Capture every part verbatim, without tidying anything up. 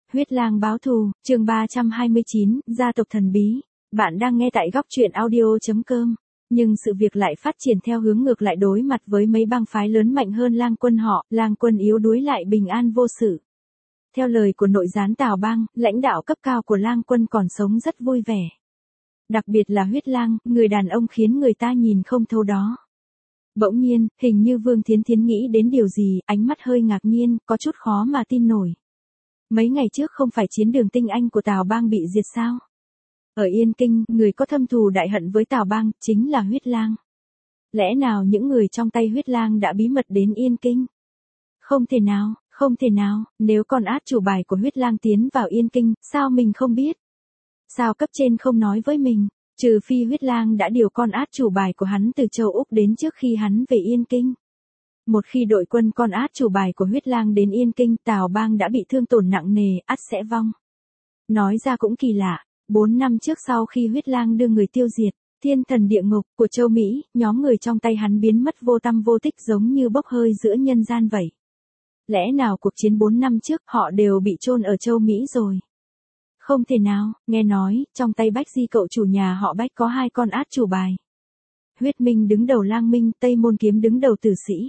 Huyết lang báo thù, chương ba trăm hai mươi chín, gia tộc thần bí. Bạn đang nghe tại góc truyện audio.com. Nhưng sự việc lại phát triển theo hướng ngược lại, đối mặt với mấy bang phái lớn mạnh hơn lang quân họ, lang quân yếu đuối lại bình an vô sự. Theo lời của nội gián Tào Bang, lãnh đạo cấp cao của lang quân còn sống rất vui vẻ. Đặc biệt là Huyết lang, người đàn ông khiến người ta nhìn không thấu đó. Bỗng nhiên, hình như Vương Thiến Thiến nghĩ đến điều gì, ánh mắt hơi ngạc nhiên, có chút khó mà tin nổi. Mấy ngày trước không phải chiến đường tinh anh của Tào Bang bị diệt sao? Ở Yên Kinh, người có thâm thù đại hận với Tào Bang, chính là Huyết lang. Lẽ nào những người trong tay Huyết lang đã bí mật đến Yên Kinh? Không thể nào, không thể nào, nếu con át chủ bài của Huyết lang tiến vào Yên Kinh, sao mình không biết? Sao cấp trên không nói với mình? Trừ phi Huyết lang đã điều con át chủ bài của hắn từ châu Úc đến trước khi hắn về Yên Kinh. Một khi đội quân con át chủ bài của Huyết lang đến Yên Kinh, Tào Bang đã bị thương tổn nặng nề, ắt sẽ vong. Nói ra cũng kỳ lạ, bốn năm trước sau khi Huyết lang đưa người tiêu diệt thiên thần địa ngục của châu Mỹ, nhóm người trong tay hắn biến mất vô tăm vô tích giống như bốc hơi giữa nhân gian vậy. Lẽ nào cuộc chiến bốn năm trước họ đều bị chôn ở châu Mỹ rồi? Không thể nào, nghe nói, trong tay Bách Di cậu chủ nhà họ Bách có hai con át chủ bài. Huyết Minh đứng đầu Lang Minh, Tây Môn Kiếm đứng đầu Tử Sĩ.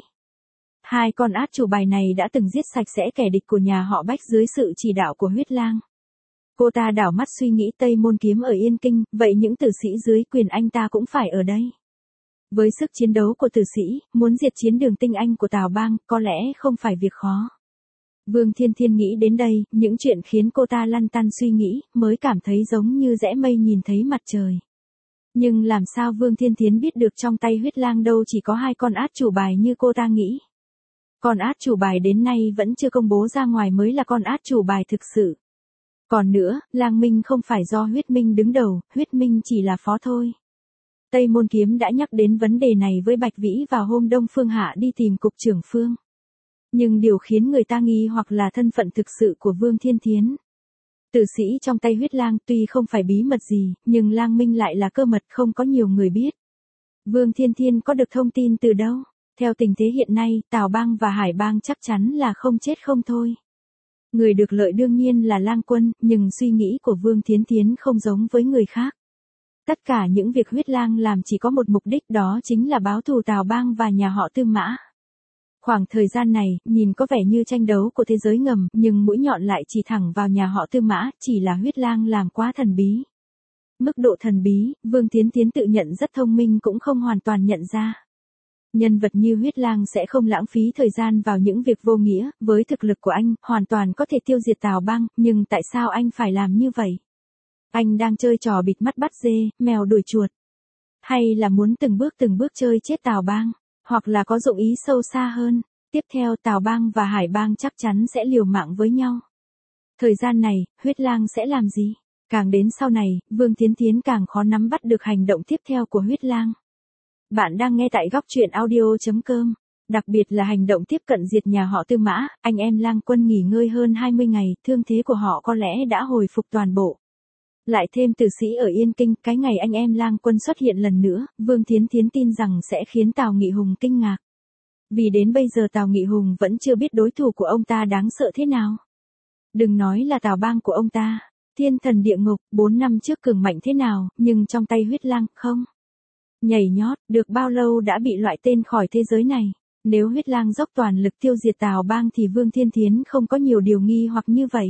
Hai con át chủ bài này đã từng giết sạch sẽ kẻ địch của nhà họ Bách dưới sự chỉ đạo của Huyết lang. Cô ta đảo mắt suy nghĩ, Tây Môn Kiếm ở Yên Kinh, vậy những tử sĩ dưới quyền anh ta cũng phải ở đây. Với sức chiến đấu của tử sĩ, muốn diệt chiến đường tinh anh của Tào Bang, có lẽ không phải việc khó. Vương Thiên Thiên nghĩ đến đây, những chuyện khiến cô ta lăn tăn suy nghĩ, mới cảm thấy giống như rẽ mây nhìn thấy mặt trời. Nhưng làm sao Vương Thiên Thiến biết được trong tay Huyết lang đâu chỉ có hai con át chủ bài như cô ta nghĩ. Con át chủ bài đến nay vẫn chưa công bố ra ngoài mới là con át chủ bài thực sự. Còn nữa, Lang Minh không phải do Huyết Minh đứng đầu, Huyết Minh chỉ là phó thôi. Tây Môn Kiếm đã nhắc đến vấn đề này với Bạch Vĩ vào hôm Đông Phương Hạ đi tìm cục trưởng Phương. Nhưng điều khiến người ta nghi hoặc là thân phận thực sự của Vương Thiên Thiến. Tử sĩ trong tay Huyết lang tuy không phải bí mật gì, nhưng Lang Minh lại là cơ mật không có nhiều người biết. Vương Thiên Thiên có được thông tin từ đâu? Theo tình thế hiện nay, Tào Bang và Hải Bang chắc chắn là không chết không thôi. Người được lợi đương nhiên là Lang Quân, nhưng suy nghĩ của Vương Thiến Thiến không giống với người khác. Tất cả những việc Huyết lang làm chỉ có một mục đích, đó chính là báo thù Tào Bang và nhà họ Tư Mã. Khoảng thời gian này, nhìn có vẻ như tranh đấu của thế giới ngầm, nhưng mũi nhọn lại chỉ thẳng vào nhà họ Tư Mã, chỉ là Huyết lang làm quá thần bí. Mức độ thần bí, Vương Thiến Thiến tự nhận rất thông minh cũng không hoàn toàn nhận ra. Nhân vật như Huyết lang sẽ không lãng phí thời gian vào những việc vô nghĩa, với thực lực của anh, hoàn toàn có thể tiêu diệt Tào Bang, nhưng tại sao anh phải làm như vậy? Anh đang chơi trò bịt mắt bắt dê, mèo đuổi chuột. Hay là muốn từng bước từng bước chơi chết Tào Bang? Hoặc là có dụng ý sâu xa hơn. Tiếp theo Tào Bang và Hải Bang chắc chắn sẽ liều mạng với nhau. Thời gian này, Huyết lang sẽ làm gì? Càng đến sau này, Vương Thiến Thiến càng khó nắm bắt được hành động tiếp theo của Huyết lang. Bạn đang nghe tại góc truyện audio.com. Đặc biệt là hành động tiếp cận diệt nhà họ Tư Mã, anh em Lang Quân nghỉ ngơi hơn hai mươi ngày, thương thế của họ có lẽ đã hồi phục toàn bộ. Lại thêm tử sĩ ở Yên Kinh, cái ngày anh em Lang Quân xuất hiện lần nữa, Vương Thiến Thiến tin rằng sẽ khiến Tào Nghị Hùng kinh ngạc. Vì đến bây giờ Tào Nghị Hùng vẫn chưa biết đối thủ của ông ta đáng sợ thế nào. Đừng nói là Tào Bang của ông ta, thiên thần địa ngục, bốn năm trước cường mạnh thế nào, nhưng trong tay Huyết lang, không. Nhảy nhót, được bao lâu đã bị loại tên khỏi thế giới này. Nếu Huyết lang dốc toàn lực tiêu diệt Tào Bang thì Vương Thiên Thiến không có nhiều điều nghi hoặc như vậy.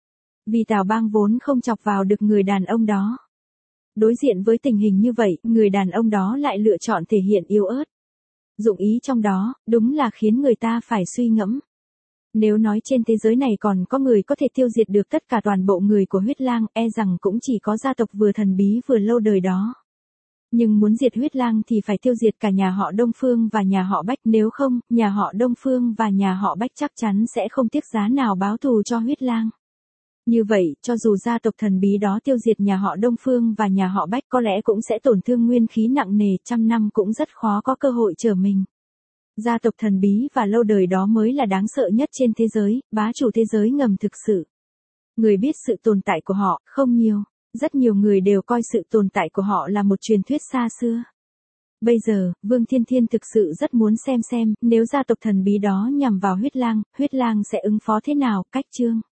Vì Tào Bang vốn không chọc vào được người đàn ông đó. Đối diện với tình hình như vậy, người đàn ông đó lại lựa chọn thể hiện yếu ớt. Dụng ý trong đó, đúng là khiến người ta phải suy ngẫm. Nếu nói trên thế giới này còn có người có thể tiêu diệt được tất cả toàn bộ người của Huyết lang, e rằng cũng chỉ có gia tộc vừa thần bí vừa lâu đời đó. Nhưng muốn diệt Huyết lang thì phải tiêu diệt cả nhà họ Đông Phương và nhà họ Bách, nếu không, nhà họ Đông Phương và nhà họ Bách chắc chắn sẽ không tiếc giá nào báo thù cho Huyết lang. Như vậy, cho dù gia tộc thần bí đó tiêu diệt nhà họ Đông Phương và nhà họ Bách có lẽ cũng sẽ tổn thương nguyên khí nặng nề, trăm năm cũng rất khó có cơ hội trở mình. Gia tộc thần bí và lâu đời đó mới là đáng sợ nhất trên thế giới, bá chủ thế giới ngầm thực sự. Người biết sự tồn tại của họ, không nhiều. Rất nhiều người đều coi sự tồn tại của họ là một truyền thuyết xa xưa. Bây giờ, Vương Thiên Thiên thực sự rất muốn xem xem, nếu gia tộc thần bí đó nhằm vào Huyết lang, Huyết lang sẽ ứng phó thế nào, cách chương.